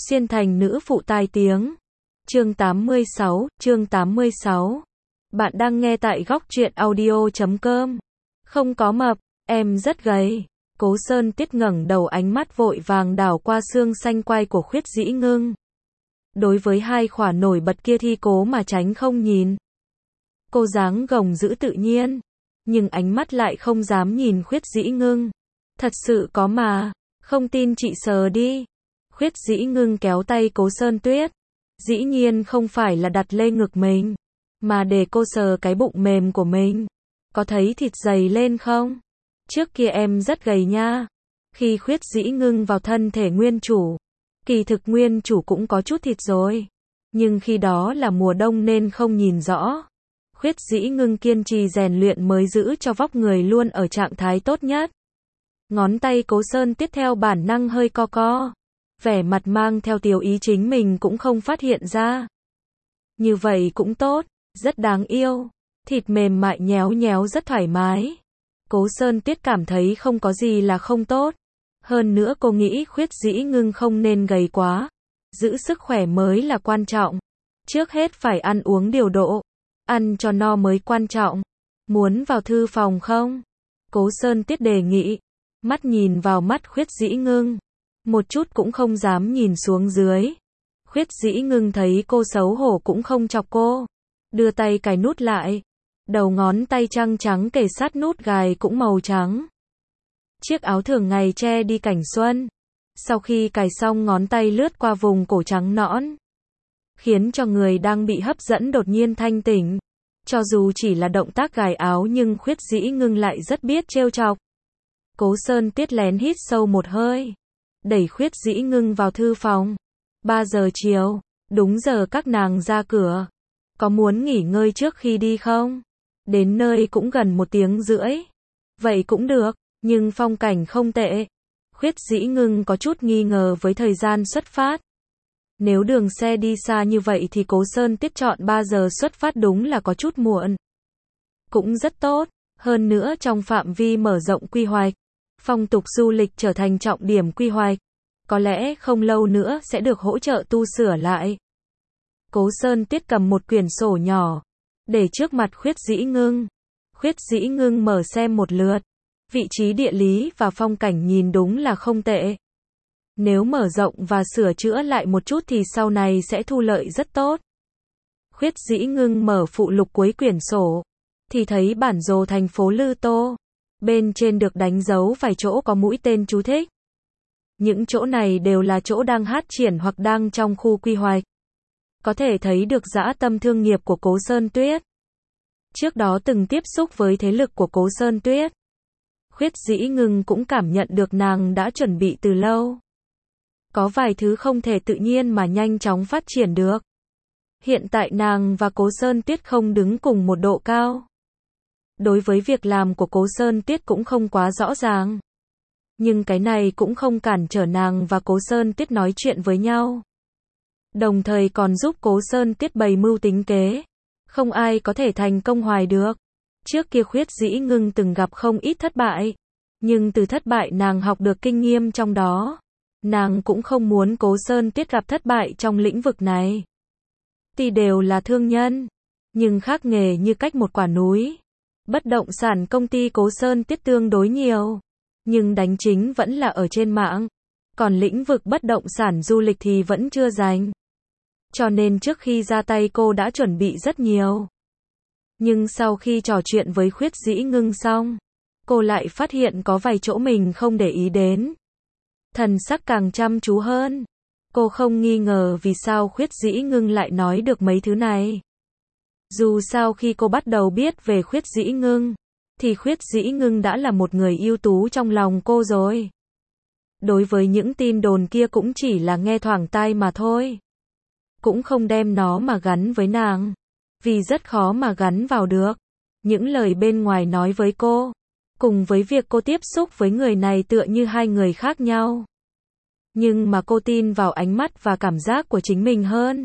Xuyên thành nữ phụ tai tiếng. Chương 86. Bạn đang nghe tại góc truyện audio.com. Không có mập, em rất gầy. Cố Sơn Tiết ngẩng đầu, ánh mắt vội vàng đảo qua xương xanh quai của Khuyết Dĩ Ngưng. Đối với hai khỏa nổi bật kia thì cố mà tránh không nhìn. Cô dáng gồng giữ tự nhiên, nhưng ánh mắt lại không dám nhìn Khuyết Dĩ Ngưng. Thật sự có mà, không tin chị sờ đi. Khuyết Dĩ Ngưng kéo tay Cố Sơn Tuyết. Dĩ nhiên không phải là đặt lên ngực mình, mà để cô sờ cái bụng mềm của mình. Có thấy thịt dày lên không? Trước kia em rất gầy nha. Khi Khuyết Dĩ Ngưng vào thân thể nguyên chủ, kỳ thực nguyên chủ cũng có chút thịt rồi. Nhưng khi đó là mùa đông nên không nhìn rõ. Khuyết Dĩ Ngưng kiên trì rèn luyện mới giữ cho vóc người luôn ở trạng thái tốt nhất. Ngón tay Cố Sơn Tiết theo bản năng hơi co co. Vẻ mặt mang theo tiểu ý chính mình cũng không phát hiện ra. Như vậy cũng tốt, rất đáng yêu. Thịt mềm mại nhéo nhéo rất thoải mái. Cố Sơn Tiết cảm thấy không có gì là không tốt. Hơn nữa cô nghĩ Khuyết Dĩ Ngưng không nên gầy quá. Giữ sức khỏe mới là quan trọng. Trước hết phải ăn uống điều độ. Ăn cho no mới quan trọng. Muốn vào thư phòng không? Cố Sơn Tiết đề nghị. Mắt nhìn vào mắt Khuyết Dĩ Ngưng. Một chút cũng không dám nhìn xuống dưới. Khuyết Dĩ Ngưng thấy cô xấu hổ cũng không chọc cô. Đưa tay cài nút lại. Đầu ngón tay trắng trắng kề sát nút gài cũng màu trắng. Chiếc áo thường ngày che đi cảnh xuân. Sau khi cài xong ngón tay lướt qua vùng cổ trắng nõn. Khiến cho người đang bị hấp dẫn đột nhiên thanh tỉnh. Cho dù chỉ là động tác gài áo nhưng Khuyết Dĩ Ngưng lại rất biết trêu chọc. Cố Sơn Tiết lén hít sâu một hơi. Đẩy Khuyết Dĩ Ngưng vào thư phòng. 3 giờ chiều, đúng giờ các nàng ra cửa. Có muốn nghỉ ngơi trước khi đi không? Đến nơi cũng gần 1 tiếng rưỡi. Vậy cũng được, nhưng phong cảnh không tệ. Khuyết Dĩ Ngưng có chút nghi ngờ với thời gian xuất phát. Nếu đường xe đi xa như vậy thì Cố Sơn Tiết chọn 3 giờ xuất phát đúng là có chút muộn. Cũng rất tốt, hơn nữa trong phạm vi mở rộng quy hoạch. Phong tục du lịch trở thành trọng điểm quy hoạch. Có lẽ không lâu nữa sẽ được hỗ trợ tu sửa lại. Cố Sơn Tiết cầm một quyển sổ nhỏ. Để trước mặt Khuyết Dĩ Ngưng. Khuyết Dĩ Ngưng mở xem một lượt. Vị trí địa lý và phong cảnh nhìn đúng là không tệ. Nếu mở rộng và sửa chữa lại một chút thì sau này sẽ thu lợi rất tốt. Khuyết Dĩ Ngưng mở phụ lục cuối quyển sổ. Thì thấy bản đồ thành phố Lư Tô. Bên trên được đánh dấu vài chỗ có mũi tên chú thích. Những chỗ này đều là chỗ đang phát triển hoặc đang trong khu quy hoạch. Có thể thấy được dã tâm thương nghiệp của Cố Sơn Tuyết. Trước đó từng tiếp xúc với thế lực của Cố Sơn Tuyết. Khuyết Dĩ Ngưng cũng cảm nhận được nàng đã chuẩn bị từ lâu. Có vài thứ không thể tự nhiên mà nhanh chóng phát triển được. Hiện tại nàng và Cố Sơn Tuyết không đứng cùng một độ cao. Đối với việc làm của Cố Sơn Tuyết cũng không quá rõ ràng. Nhưng cái này cũng không cản trở nàng và Cố Sơn Tuyết nói chuyện với nhau. Đồng thời còn giúp Cố Sơn Tuyết bày mưu tính kế. Không ai có thể thành công hoài được. Trước kia Khuyết Dĩ Ngưng từng gặp không ít thất bại. Nhưng từ thất bại nàng học được kinh nghiệm trong đó. Nàng cũng không muốn Cố Sơn Tuyết gặp thất bại trong lĩnh vực này. Tuy đều là thương nhân, nhưng khác nghề như cách một quả núi. Bất động sản công ty Cố Sơn Tiết tương đối nhiều, nhưng đánh chính vẫn là ở trên mạng. Còn lĩnh vực bất động sản du lịch thì vẫn chưa dành. Cho nên trước khi ra tay cô đã chuẩn bị rất nhiều. Nhưng sau khi trò chuyện với Khuyết Dĩ Ngưng xong, cô lại phát hiện có vài chỗ mình không để ý đến. Thần sắc càng chăm chú hơn. Cô không nghi ngờ vì sao Khuyết Dĩ Ngưng lại nói được mấy thứ này. Dù sao khi cô bắt đầu biết về Khuyết Dĩ Ngưng, thì Khuyết Dĩ Ngưng đã là một người ưu tú trong lòng cô rồi. Đối với những tin đồn kia cũng chỉ là nghe thoảng tai mà thôi. Cũng không đem nó mà gắn với nàng. Vì rất khó mà gắn vào được. Những lời bên ngoài nói với cô, cùng với việc cô tiếp xúc với người này tựa như hai người khác nhau. Nhưng mà cô tin vào ánh mắt và cảm giác của chính mình hơn.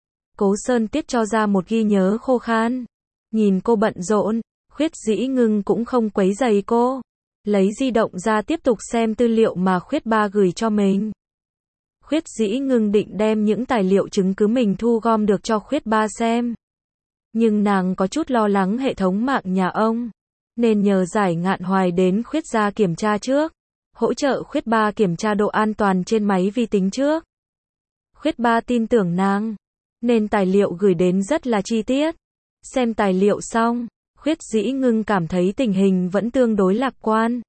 Cố Sơn Tiết cho ra một ghi nhớ khô khan. Nhìn cô bận rộn, Khuyết Dĩ Ngưng cũng không quấy rầy cô. Lấy di động ra tiếp tục xem tư liệu mà Khuyết Ba gửi cho mình. Khuyết Dĩ Ngưng định đem những tài liệu chứng cứ mình thu gom được cho Khuyết Ba xem. Nhưng nàng có chút lo lắng hệ thống mạng nhà ông, nên nhờ Giải Ngạn Hoài đến Khuyết gia kiểm tra trước, hỗ trợ Khuyết Ba kiểm tra độ an toàn trên máy vi tính trước. Khuyết Ba tin tưởng nàng, nên tài liệu gửi đến rất là chi tiết. Xem tài liệu xong, Khuyết Dĩ Ngưng cảm thấy tình hình vẫn tương đối lạc quan.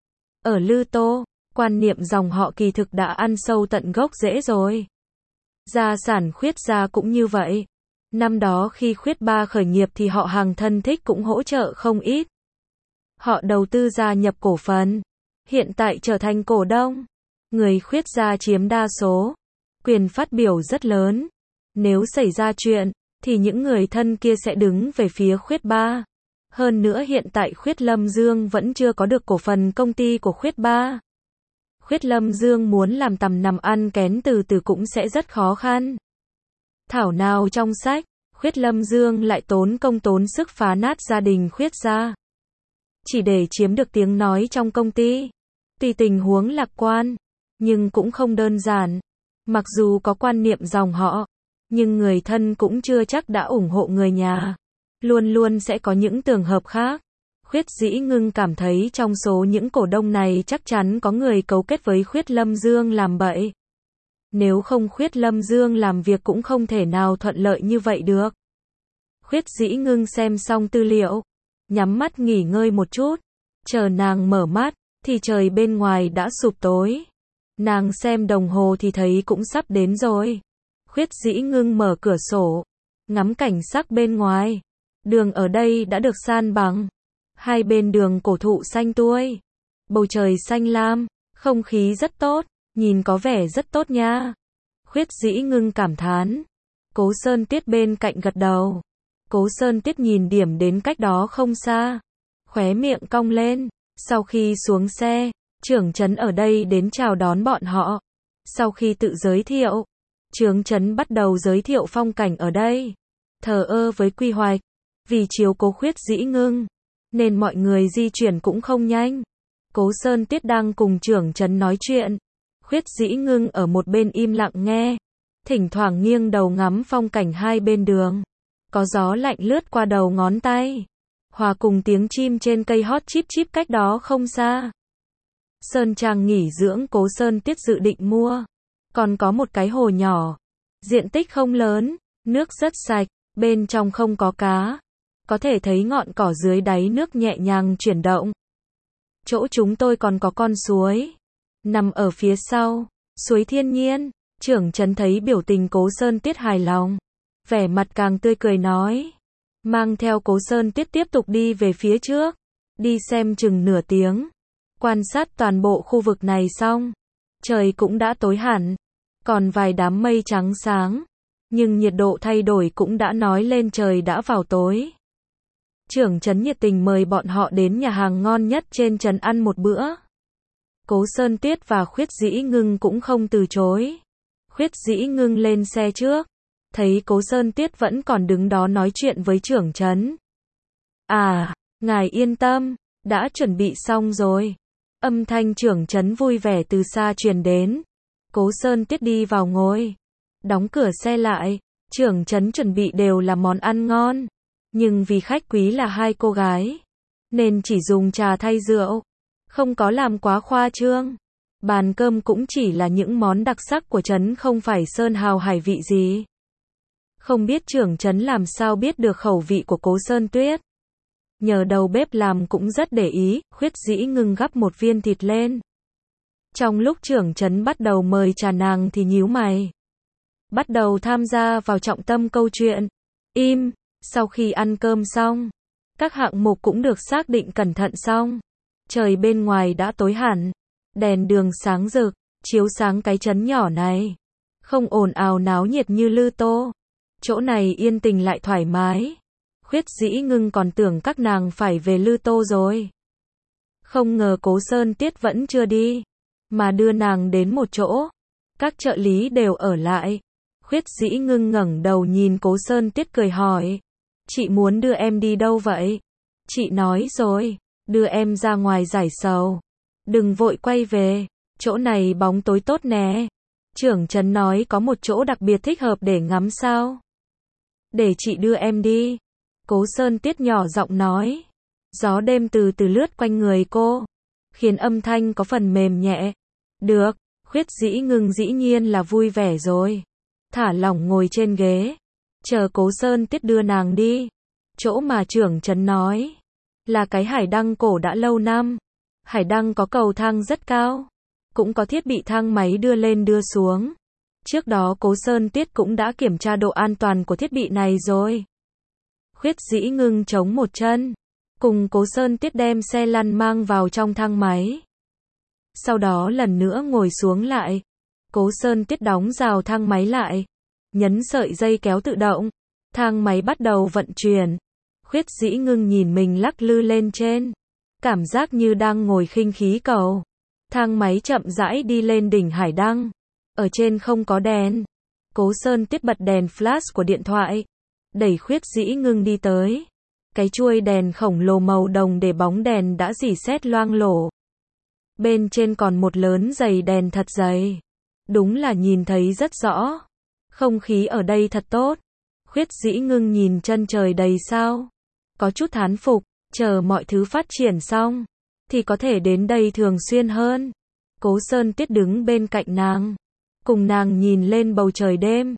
Ở Lư Tô, quan niệm dòng họ kỳ thực đã ăn sâu tận gốc rễ rồi. Gia sản Khuyết gia cũng như vậy. Năm đó khi Khuyết Ba khởi nghiệp thì họ hàng thân thích cũng hỗ trợ không ít. Họ đầu tư gia nhập cổ phần, hiện tại trở thành cổ đông. Người Khuyết gia chiếm đa số, quyền phát biểu rất lớn. Nếu xảy ra chuyện, thì những người thân kia sẽ đứng về phía Khuyết Ba. Hơn nữa hiện tại Khuyết Lâm Dương vẫn chưa có được cổ phần công ty của Khuyết Ba. Khuyết Lâm Dương muốn làm tằm nằm ăn kén từ từ cũng sẽ rất khó khăn. Thảo nào trong sách, Khuyết Lâm Dương lại tốn công tốn sức phá nát gia đình Khuyết gia, chỉ để chiếm được tiếng nói trong công ty. Tuy tình huống lạc quan, nhưng cũng không đơn giản. Mặc dù có quan niệm dòng họ, nhưng người thân cũng chưa chắc đã ủng hộ người nhà. Luôn luôn sẽ có những trường hợp khác. Khuyết Dĩ Ngưng cảm thấy trong số những cổ đông này chắc chắn có người cấu kết với Khuyết Lâm Dương làm bậy. Nếu không Khuyết Lâm Dương làm việc cũng không thể nào thuận lợi như vậy được. Khuyết Dĩ Ngưng xem xong tư liệu, nhắm mắt nghỉ ngơi một chút. Chờ nàng mở mắt, thì trời bên ngoài đã sụp tối. Nàng xem đồng hồ thì thấy cũng sắp đến rồi. Khuyết Dĩ Ngưng mở cửa sổ, ngắm cảnh sắc bên ngoài. Đường ở đây đã được san bằng. Hai bên đường cổ thụ xanh tươi. Bầu trời xanh lam, không khí rất tốt, nhìn có vẻ rất tốt nha. Khuyết Dĩ Ngưng cảm thán. Cố Sơn Tiết bên cạnh gật đầu. Cố Sơn Tiết nhìn điểm đến cách đó không xa, khóe miệng cong lên. Sau khi xuống xe, trưởng trấn ở đây đến chào đón bọn họ. Sau khi tự giới thiệu, trưởng trấn bắt đầu giới thiệu phong cảnh ở đây. Thờ ơ với quy hoạch, vì chiếu cố Khuyết Dĩ Ngưng, nên mọi người di chuyển cũng không nhanh. Cố Sơn Tiết đang cùng trưởng trấn nói chuyện. Khuyết Dĩ Ngưng ở một bên im lặng nghe, thỉnh thoảng nghiêng đầu ngắm phong cảnh hai bên đường. Có gió lạnh lướt qua đầu ngón tay, hòa cùng tiếng chim trên cây hót chíp chíp cách đó không xa. Sơn trang nghỉ dưỡng Cố Sơn Tiết dự định mua, còn có một cái hồ nhỏ, diện tích không lớn, nước rất sạch, bên trong không có cá, có thể thấy ngọn cỏ dưới đáy nước nhẹ nhàng chuyển động. Chỗ chúng tôi còn có con suối, nằm ở phía sau, suối thiên nhiên. Trưởng trấn thấy biểu tình Cố Sơn Tiết hài lòng, vẻ mặt càng tươi cười nói, mang theo Cố Sơn Tiết tiếp tục đi về phía trước, đi xem chừng nửa tiếng, quan sát toàn bộ khu vực này xong, trời cũng đã tối hẳn, còn vài đám mây trắng sáng, nhưng nhiệt độ thay đổi cũng đã nói lên trời đã vào tối. Trưởng trấn nhiệt tình mời bọn họ đến nhà hàng ngon nhất trên trấn ăn một bữa. Cố Sơn Tiết và Khuyết Dĩ Ngưng cũng không từ chối. Khuyết Dĩ Ngưng lên xe trước, thấy Cố Sơn Tiết vẫn còn đứng đó nói chuyện với trưởng trấn. À, ngài yên tâm, đã chuẩn bị xong rồi. Âm thanh trưởng trấn vui vẻ từ xa truyền đến. Cố Sơn Tiết đi vào ngồi, đóng cửa xe lại. Trưởng trấn chuẩn bị đều là món ăn ngon, nhưng vì khách quý là hai cô gái, nên chỉ dùng trà thay rượu, không có làm quá khoa trương. Bàn cơm cũng chỉ là những món đặc sắc của trấn, không phải sơn hào hải vị gì. Không biết trưởng trấn làm sao biết được khẩu vị của Cố Sơn Tuyết. Nhờ đầu bếp làm cũng rất để ý. Khuyết Dĩ Ngưng gắp một viên thịt lên. Trong lúc trưởng trấn bắt đầu mời trà nàng thì nhíu mày, bắt đầu tham gia vào trọng tâm câu chuyện. Im. Sau khi ăn cơm xong, các hạng mục cũng được xác định cẩn thận xong. Trời bên ngoài đã tối hẳn, đèn đường sáng rực, chiếu sáng cái trấn nhỏ này. Không ồn ào náo nhiệt như Lư Tô. Chỗ này yên tĩnh lại thoải mái. Khuyết Dĩ Ngưng còn tưởng các nàng phải về Lư Tô rồi. Không ngờ Cố Sơn Tiết vẫn chưa đi, mà đưa nàng đến một chỗ. Các trợ lý đều ở lại. Khuyết Dĩ Ngưng ngẩng đầu nhìn Cố Sơn Tiết cười hỏi. Chị muốn đưa em đi đâu vậy? Chị nói rồi, đưa em ra ngoài giải sầu. Đừng vội quay về, chỗ này bóng tối tốt nè. Trưởng trấn nói có một chỗ đặc biệt thích hợp để ngắm sao. Để chị đưa em đi. Cố Sơn Tiết nhỏ giọng nói. Gió đêm từ từ lướt quanh người cô, khiến âm thanh có phần mềm nhẹ. Được, Khuyết Dĩ Ngưng dĩ nhiên là vui vẻ rồi. Thả lỏng ngồi trên ghế, chờ Cố Sơn Tiết đưa nàng đi. Chỗ mà trưởng trấn nói là cái hải đăng cổ đã lâu năm. Hải đăng có cầu thang rất cao, cũng có thiết bị thang máy đưa lên đưa xuống. Trước đó Cố Sơn Tiết cũng đã kiểm tra độ an toàn của thiết bị này rồi. Khuyết Dĩ Ngưng chống một chân, cùng Cố Sơn Tiết đem xe lăn mang vào trong thang máy. Sau đó lần nữa ngồi xuống lại. Cố Sơn Tiết đóng rào thang máy lại, nhấn sợi dây kéo tự động. Thang máy bắt đầu vận chuyển. Khuyết Dĩ Ngưng nhìn mình lắc lư lên trên, cảm giác như đang ngồi khinh khí cầu. Thang máy chậm rãi đi lên đỉnh hải đăng. Ở trên không có đèn. Cố Sơn Tiết bật đèn flash của điện thoại, đẩy Khuyết Dĩ Ngưng đi tới. Cái chuôi đèn khổng lồ màu đồng để bóng đèn đã rỉ sét loang lổ. Bên trên còn một lớn dày đèn thật dày. Đúng là nhìn thấy rất rõ. Không khí ở đây thật tốt. Khuyết Dĩ Ngưng nhìn chân trời đầy sao, có chút thán phục, chờ mọi thứ phát triển xong thì có thể đến đây thường xuyên hơn. Cố Sơn Tiết đứng bên cạnh nàng, cùng nàng nhìn lên bầu trời đêm.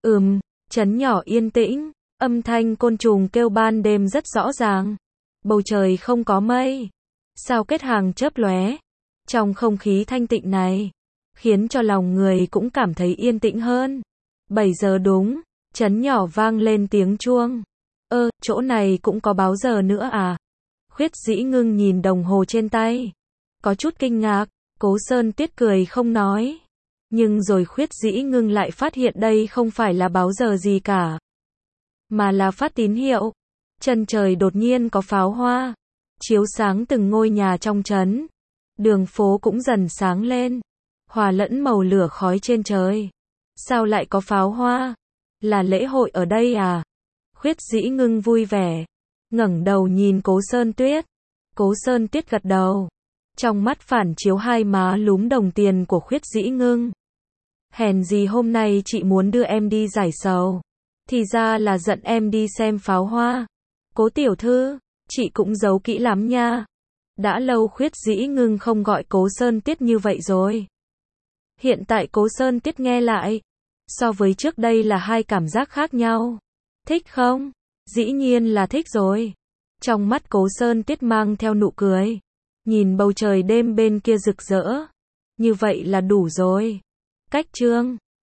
Trấn nhỏ yên tĩnh, âm thanh côn trùng kêu ban đêm rất rõ ràng. Bầu trời không có mây, sao kết hàng chớp lóe. Trong không khí thanh tịnh này, khiến cho lòng người cũng cảm thấy yên tĩnh hơn. 7 giờ đúng, trấn nhỏ vang lên tiếng chuông. Chỗ này cũng có báo giờ nữa à? Khuyết Dĩ Ngưng nhìn đồng hồ trên tay, có chút kinh ngạc. Cố Sơn Tiết cười không nói. Nhưng rồi Khuyết Dĩ Ngưng lại phát hiện đây không phải là báo giờ gì cả, mà là phát tín hiệu. Chân trời đột nhiên có pháo hoa, chiếu sáng từng ngôi nhà trong trấn. Đường phố cũng dần sáng lên, hòa lẫn màu lửa khói trên trời. Sao lại có pháo hoa? Là lễ hội ở đây à? Khuyết Dĩ Ngưng vui vẻ, ngẩng đầu nhìn Cố Sơn Tuyết. Cố Sơn Tuyết gật đầu, trong mắt phản chiếu hai má lúm đồng tiền của Khuyết Dĩ Ngưng. Hèn gì hôm nay chị muốn đưa em đi giải sầu, thì ra là dẫn em đi xem pháo hoa. Cố tiểu thư, chị cũng giấu kỹ lắm nha. Đã lâu Khuyết Dĩ Ngưng không gọi Cố Sơn Tiết như vậy rồi. Hiện tại Cố Sơn Tiết nghe lại, so với trước đây là hai cảm giác khác nhau. Thích không? Dĩ nhiên là thích rồi. Trong mắt Cố Sơn Tiết mang theo nụ cười, nhìn bầu trời đêm bên kia rực rỡ. Như vậy là đủ rồi. Cách chương